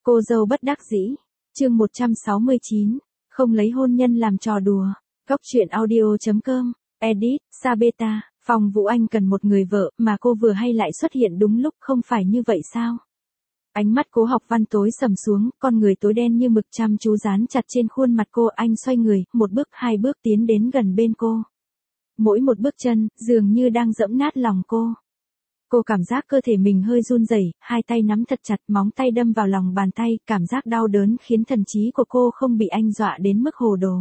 Cô dâu bất đắc dĩ. Chương 169. Không lấy hôn nhân làm trò đùa. Góc truyện audio.com. Edit, Sabeta. Phong Vũ Anh cần một người vợ mà cô vừa hay lại xuất hiện đúng lúc, không phải như vậy sao? Ánh mắt Cố Học Văn tối sầm xuống, con người tối đen như mực chăm chú dán chặt trên khuôn mặt cô. Anh xoay người, một bước hai bước tiến đến gần bên cô. Mỗi một bước chân, dường như đang giẫm nát lòng cô. Cô cảm giác cơ thể mình hơi run rẩy, hai tay nắm thật chặt, móng tay đâm vào lòng bàn tay, cảm giác đau đớn khiến thần trí của cô không bị anh dọa đến mức hồ đồ.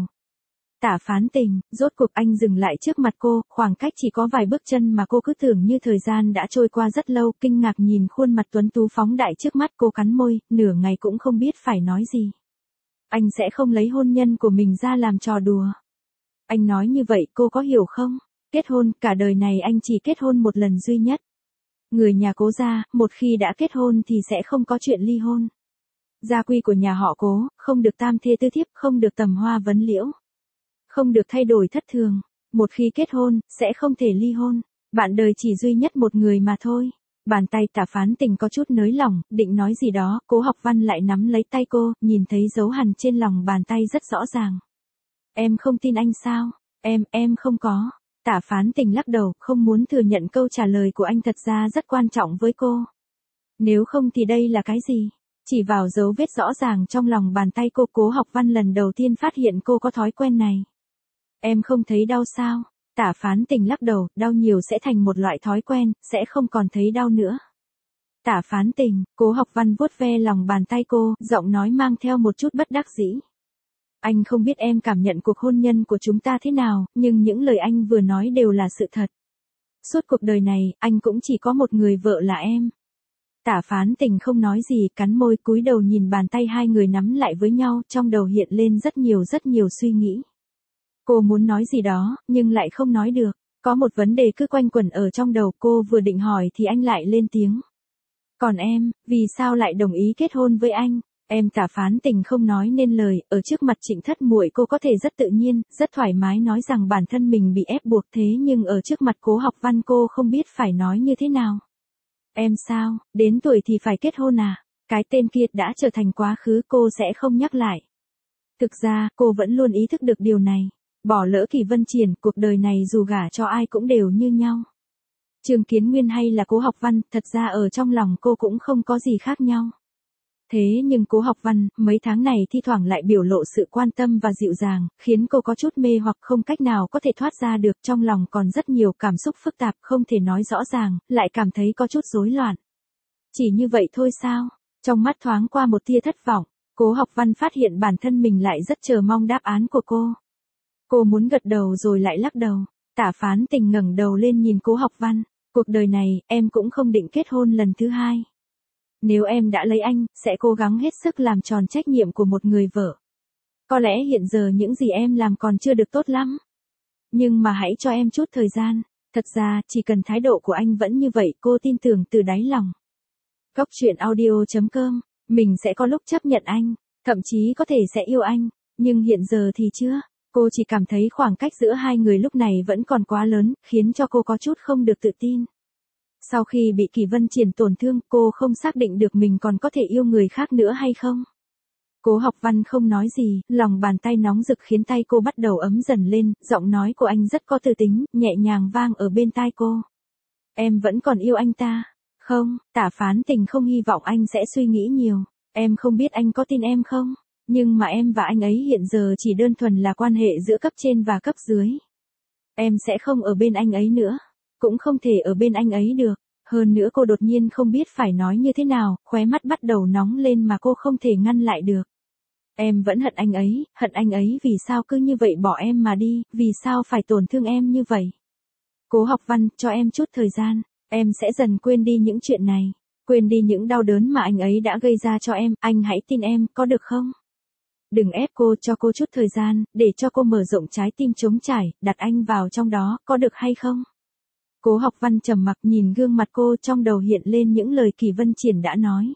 Tả Phán Tình, rốt cuộc anh dừng lại trước mặt cô, khoảng cách chỉ có vài bước chân mà cô cứ tưởng như thời gian đã trôi qua rất lâu, kinh ngạc nhìn khuôn mặt tuấn tú phóng đại trước mắt cô, cắn môi, nửa ngày cũng không biết phải nói gì. Anh sẽ không lấy hôn nhân của mình ra làm trò đùa. Anh nói như vậy cô có hiểu không? Kết hôn, cả đời này anh chỉ kết hôn một lần duy nhất. Người nhà Cố gia, một khi đã kết hôn thì sẽ không có chuyện ly hôn. Gia quy của nhà họ Cố, không được tam thê tứ thiếp, không được tầm hoa vấn liễu. Không được thay đổi thất thường. Một khi kết hôn, sẽ không thể ly hôn. Bạn đời chỉ duy nhất một người mà thôi. Bàn tay Tả Phán Tình có chút nới lỏng, định nói gì đó, Cố Học Văn lại nắm lấy tay cô, nhìn thấy dấu hằn trên lòng bàn tay rất rõ ràng. Em không tin anh sao? Em không có. Tả Phán Tình lắc đầu, không muốn thừa nhận câu trả lời của anh thật ra rất quan trọng với cô. Nếu không thì đây là cái gì? Chỉ vào dấu vết rõ ràng trong lòng bàn tay cô, Cố Học Văn lần đầu tiên phát hiện cô có thói quen này. Em không thấy đau sao? Tả Phán Tình lắc đầu, đau nhiều sẽ thành một loại thói quen, sẽ không còn thấy đau nữa. Tả Phán Tình, Cố Học Văn vuốt ve lòng bàn tay cô, giọng nói mang theo một chút bất đắc dĩ. Anh không biết em cảm nhận cuộc hôn nhân của chúng ta thế nào, nhưng những lời anh vừa nói đều là sự thật. Suốt cuộc đời này, anh cũng chỉ có một người vợ là em. Tả Phán Tình không nói gì, cắn môi cúi đầu nhìn bàn tay hai người nắm lại với nhau, trong đầu hiện lên rất nhiều suy nghĩ. Cô muốn nói gì đó, nhưng lại không nói được. Có một vấn đề cứ quanh quẩn ở trong đầu, cô vừa định hỏi thì anh lại lên tiếng. Còn em, vì sao lại đồng ý kết hôn với anh? Em Tả Phán Tình không nói nên lời, ở trước mặt Trịnh Thất Muội cô có thể rất tự nhiên, rất thoải mái nói rằng bản thân mình bị ép buộc, thế nhưng ở trước mặt Cố Học Văn cô không biết phải nói như thế nào. Em sao, đến tuổi thì phải kết hôn à? Cái tên kia đã trở thành quá khứ, cô sẽ không nhắc lại. Thực ra, cô vẫn luôn ý thức được điều này. Bỏ lỡ Kỳ Vân Triển, cuộc đời này dù gả cho ai cũng đều như nhau. Trương Kiến Nguyên hay là Cố Học Văn, thật ra ở trong lòng cô cũng không có gì khác nhau. Thế nhưng Cố Học Văn, mấy tháng này thi thoảng lại biểu lộ sự quan tâm và dịu dàng, khiến cô có chút mê hoặc không cách nào có thể thoát ra được, trong lòng còn rất nhiều cảm xúc phức tạp, không thể nói rõ ràng, lại cảm thấy có chút rối loạn. Chỉ như vậy thôi sao? Trong mắt thoáng qua một tia thất vọng, Cố Học Văn phát hiện bản thân mình lại rất chờ mong đáp án của cô. Cô muốn gật đầu rồi lại lắc đầu. Tả Phán Tình ngẩng đầu lên nhìn Cố Học Văn, cuộc đời này, em cũng không định kết hôn lần thứ hai. Nếu em đã lấy anh, sẽ cố gắng hết sức làm tròn trách nhiệm của một người vợ. Có lẽ hiện giờ những gì em làm còn chưa được tốt lắm. Nhưng mà hãy cho em chút thời gian. Thật ra, chỉ cần thái độ của anh vẫn như vậy, cô tin tưởng từ đáy lòng. Góc truyện audio.com. Mình sẽ có lúc chấp nhận anh, thậm chí có thể sẽ yêu anh, nhưng hiện giờ thì chưa. Cô chỉ cảm thấy khoảng cách giữa hai người lúc này vẫn còn quá lớn, khiến cho cô có chút không được tự tin. Sau khi bị Kỳ Vân Triển tổn thương, cô không xác định được mình còn có thể yêu người khác nữa hay không. Cố Học Văn không nói gì, lòng bàn tay nóng rực khiến tay cô bắt đầu ấm dần lên, giọng nói của anh rất có tư tính, nhẹ nhàng vang ở bên tai cô. Em vẫn còn yêu anh ta. Không, Tả Phán Tình không hy vọng anh sẽ suy nghĩ nhiều. Em không biết anh có tin em không? Nhưng mà em và anh ấy hiện giờ chỉ đơn thuần là quan hệ giữa cấp trên và cấp dưới. Em sẽ không ở bên anh ấy nữa. Cũng không thể ở bên anh ấy được. Hơn nữa cô đột nhiên không biết phải nói như thế nào, khóe mắt bắt đầu nóng lên mà cô không thể ngăn lại được. Em vẫn hận anh ấy vì sao cứ như vậy bỏ em mà đi, vì sao phải tổn thương em như vậy. Cố Học Văn, cho em chút thời gian, em sẽ dần quên đi những chuyện này, quên đi những đau đớn mà anh ấy đã gây ra cho em, anh hãy tin em, có được không? Đừng ép cô, cho cô chút thời gian, để cho cô mở rộng trái tim trống trải, đặt anh vào trong đó, có được hay không? Cố Học Văn trầm mặc nhìn gương mặt cô, trong đầu hiện lên những lời Kỳ Vân Triển đã nói.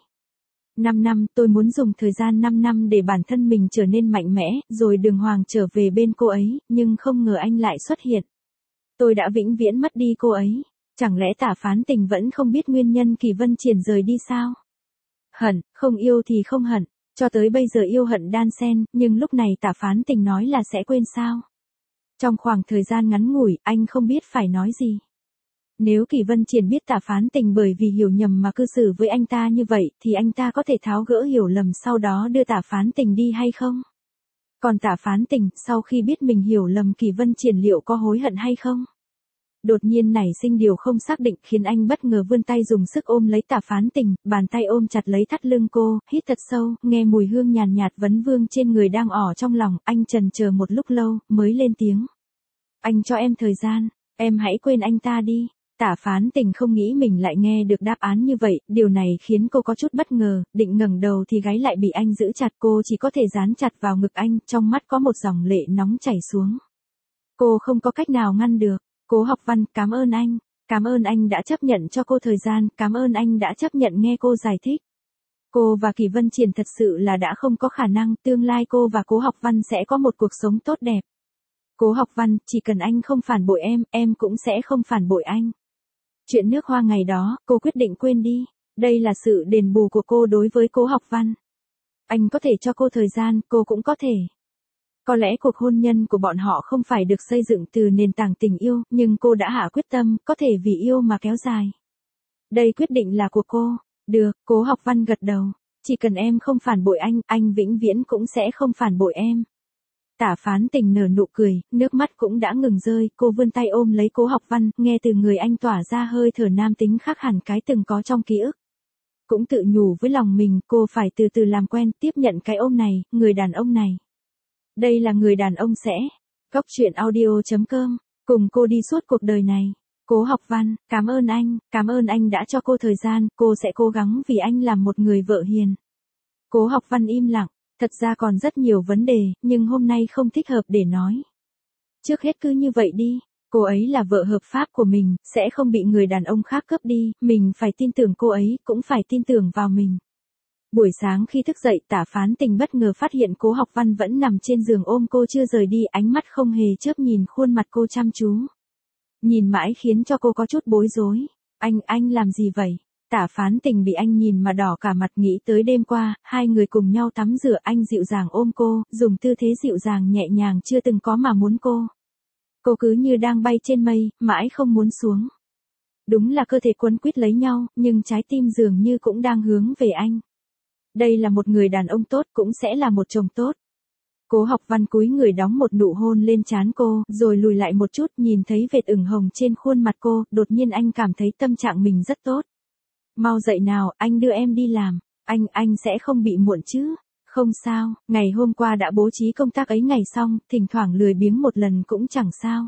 5 năm, tôi muốn dùng thời gian 5 năm để bản thân mình trở nên mạnh mẽ, rồi đường hoàng trở về bên cô ấy, nhưng không ngờ anh lại xuất hiện. Tôi đã vĩnh viễn mất đi cô ấy. Chẳng lẽ Tả Phán Tình vẫn không biết nguyên nhân Kỳ Vân Triển rời đi sao? Hận, không yêu thì không hận, cho tới bây giờ yêu hận đan xen, nhưng lúc này Tả Phán Tình nói là sẽ quên sao? Trong khoảng thời gian ngắn ngủi, anh không biết phải nói gì. Nếu Kỳ Vân Triển biết Tả Phán Tình bởi vì hiểu nhầm mà cư xử với anh ta như vậy, thì anh ta có thể tháo gỡ hiểu lầm sau đó đưa Tả Phán Tình đi hay không? Còn Tả Phán Tình, sau khi biết mình hiểu lầm Kỳ Vân Triển liệu có hối hận hay không? Đột nhiên nảy sinh điều không xác định khiến anh bất ngờ vươn tay dùng sức ôm lấy Tả Phán Tình, bàn tay ôm chặt lấy thắt lưng cô, hít thật sâu, nghe mùi hương nhàn nhạt vấn vương trên người đang ỏ trong lòng, anh chần chờ một lúc lâu, mới lên tiếng. Anh cho em thời gian, em hãy quên anh ta đi. Tả Phán Tình không nghĩ mình lại nghe được đáp án như vậy, điều này khiến cô có chút bất ngờ, định ngẩng đầu thì gáy lại bị anh giữ chặt, cô chỉ có thể dán chặt vào ngực anh, trong mắt có một dòng lệ nóng chảy xuống. Cô không có cách nào ngăn được. Cố Học Văn, cảm ơn anh đã chấp nhận cho cô thời gian, cảm ơn anh đã chấp nhận nghe cô giải thích. Cô và Kỳ Vân Triển thật sự là đã không có khả năng, tương lai cô và Cố Học Văn sẽ có một cuộc sống tốt đẹp. Cố Học Văn, chỉ cần anh không phản bội em cũng sẽ không phản bội anh. Chuyện nước hoa ngày đó, cô quyết định quên đi. Đây là sự đền bù của cô đối với Cố Học Văn. Anh có thể cho cô thời gian, cô cũng có thể. Có lẽ cuộc hôn nhân của bọn họ không phải được xây dựng từ nền tảng tình yêu, nhưng cô đã hạ quyết tâm, có thể vì yêu mà kéo dài. Đây quyết định là của cô. Được, Cố Học Văn gật đầu. Chỉ cần em không phản bội anh vĩnh viễn cũng sẽ không phản bội em. Tả Phán Tình nở nụ cười, nước mắt cũng đã ngừng rơi, cô vươn tay ôm lấy Cố Học Văn, nghe từ người anh tỏa ra hơi thở nam tính khác hẳn cái từng có trong ký ức. Cũng tự nhủ với lòng mình, cô phải từ từ làm quen, tiếp nhận cái ôm này, người đàn ông này. Đây là người đàn ông sẽ. Góc truyện audio.com, cùng cô đi suốt cuộc đời này. Cố Học Văn, cảm ơn anh đã cho cô thời gian, cô sẽ cố gắng vì anh làm một người vợ hiền. Cố Học Văn im lặng. Thật ra còn rất nhiều vấn đề, nhưng hôm nay không thích hợp để nói. Trước hết cứ như vậy đi, cô ấy là vợ hợp pháp của mình, sẽ không bị người đàn ông khác cướp đi, mình phải tin tưởng cô ấy, cũng phải tin tưởng vào mình. Buổi sáng khi thức dậy, Tả Phán Tình bất ngờ phát hiện Cố Học Văn vẫn nằm trên giường ôm cô chưa rời đi, ánh mắt không hề chớp nhìn khuôn mặt cô chăm chú. Nhìn mãi khiến cho cô có chút bối rối. Anh làm gì vậy? Tả Phán Tình bị anh nhìn mà đỏ cả mặt, nghĩ tới đêm qua, hai người cùng nhau tắm rửa, anh dịu dàng ôm cô, dùng tư thế dịu dàng nhẹ nhàng chưa từng có mà muốn cô. Cô cứ như đang bay trên mây, mãi không muốn xuống. Đúng là cơ thể quấn quýt lấy nhau, nhưng trái tim dường như cũng đang hướng về anh. Đây là một người đàn ông tốt, cũng sẽ là một chồng tốt. Cố Học Văn cúi người đóng một nụ hôn lên trán cô, rồi lùi lại một chút, nhìn thấy vệt ửng hồng trên khuôn mặt cô, đột nhiên anh cảm thấy tâm trạng mình rất tốt. Mau dậy nào, anh đưa em đi làm. Anh sẽ không bị muộn chứ? Không sao, ngày hôm qua đã bố trí công tác ấy ngày xong, thỉnh thoảng lười biếng một lần cũng chẳng sao.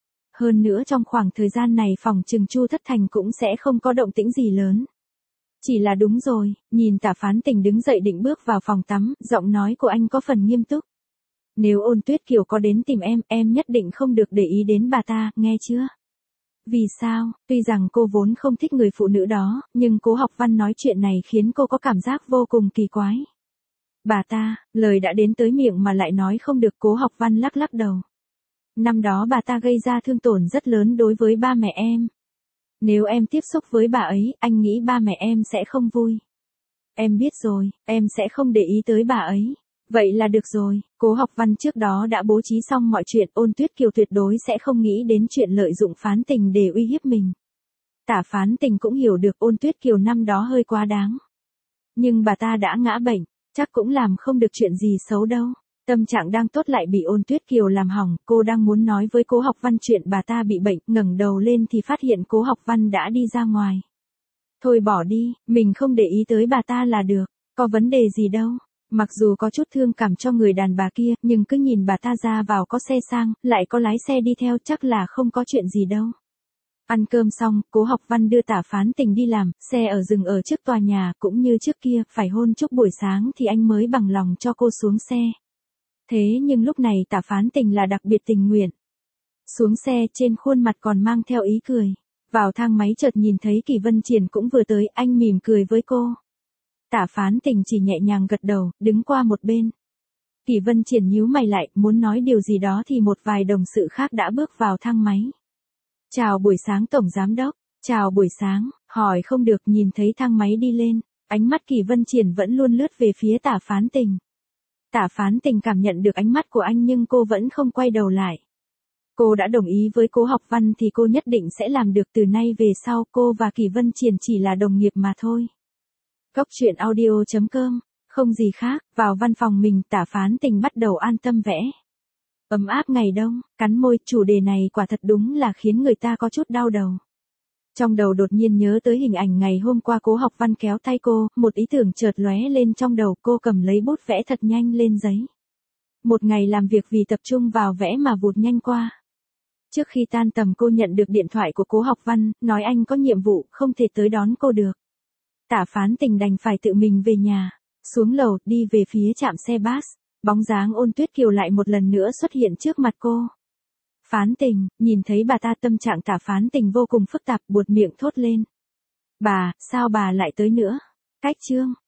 Hơn nữa trong khoảng thời gian này phòng trừng Chu Thất Thành cũng sẽ không có động tĩnh gì lớn. Chỉ là đúng rồi, nhìn Tả Phán Tình đứng dậy định bước vào phòng tắm, giọng nói của anh có phần nghiêm túc. Nếu Ôn Tuyết Kiều có đến tìm em nhất định không được để ý đến bà ta, nghe chưa? Vì sao? Tuy rằng cô vốn không thích người phụ nữ đó, nhưng Cố Học Văn nói chuyện này khiến cô có cảm giác vô cùng kỳ quái. Bà ta, lời đã đến tới miệng mà lại nói không được. Cố Học Văn lắc lắc đầu. Năm đó bà ta gây ra thương tổn rất lớn đối với ba mẹ em. Nếu em tiếp xúc với bà ấy, anh nghĩ ba mẹ em sẽ không vui. Em biết rồi, em sẽ không để ý tới bà ấy. Vậy là được rồi, Cố Học Văn trước đó đã bố trí xong mọi chuyện, Ôn Tuyết Kiều tuyệt đối sẽ không nghĩ đến chuyện lợi dụng Phán Tình để uy hiếp mình. Tả Phán Tình cũng hiểu được Ôn Tuyết Kiều năm đó hơi quá đáng. Nhưng bà ta đã ngã bệnh, chắc cũng làm không được chuyện gì xấu đâu. Tâm trạng đang tốt lại bị Ôn Tuyết Kiều làm hỏng, cô đang muốn nói với Cố Học Văn chuyện bà ta bị bệnh, ngẩng đầu lên thì phát hiện Cố Học Văn đã đi ra ngoài. Thôi bỏ đi, mình không để ý tới bà ta là được, có vấn đề gì đâu. Mặc dù có chút thương cảm cho người đàn bà kia, nhưng cứ nhìn bà ta ra vào có xe sang, lại có lái xe đi theo, chắc là không có chuyện gì đâu. Ăn cơm xong, Cố Học Văn đưa Tả Phán Tình đi làm, xe ở dừng ở trước tòa nhà, cũng như trước kia, phải hôn chúc buổi sáng thì anh mới bằng lòng cho cô xuống xe. Thế nhưng lúc này Tả Phán Tình là đặc biệt tình nguyện. Xuống xe, trên khuôn mặt còn mang theo ý cười. Vào thang máy chợt nhìn thấy Kỳ Vân Triển cũng vừa tới, anh mỉm cười với cô. Tả Phán Tình chỉ nhẹ nhàng gật đầu, đứng qua một bên. Kỳ Vân Triển nhíu mày lại, muốn nói điều gì đó thì một vài đồng sự khác đã bước vào thang máy. Chào buổi sáng Tổng Giám Đốc, chào buổi sáng, hỏi không được, nhìn thấy thang máy đi lên. Ánh mắt Kỳ Vân Triển vẫn luôn lướt về phía Tả Phán Tình. Tả Phán Tình cảm nhận được ánh mắt của anh nhưng cô vẫn không quay đầu lại. Cô đã đồng ý với Cố Học Văn thì cô nhất định sẽ làm được, từ nay về sau cô và Kỳ Vân Triển chỉ là đồng nghiệp mà thôi. Cốc truyện audio.com, không gì khác, vào văn phòng mình Tả Phán Tình bắt đầu an tâm vẽ. Ấm áp ngày đông, cắn môi, chủ đề này quả thật đúng là khiến người ta có chút đau đầu. Trong đầu đột nhiên nhớ tới hình ảnh ngày hôm qua Cố Học Văn kéo tay cô, một ý tưởng chợt lóe lên trong đầu, cô cầm lấy bút vẽ thật nhanh lên giấy. Một ngày làm việc vì tập trung vào vẽ mà vụt nhanh qua. Trước khi tan tầm cô nhận được điện thoại của Cố Học Văn, nói anh có nhiệm vụ, không thể tới đón cô được. Tả Phán Tình đành phải tự mình về nhà, xuống lầu, đi về phía trạm xe bus. Bóng dáng Ôn Tuyết Kiều lại một lần nữa xuất hiện trước mặt cô. Phán Tình, nhìn thấy bà ta tâm trạng Tả Phán Tình vô cùng phức tạp, buột miệng thốt lên. Bà, sao bà lại tới nữa? Cách chương.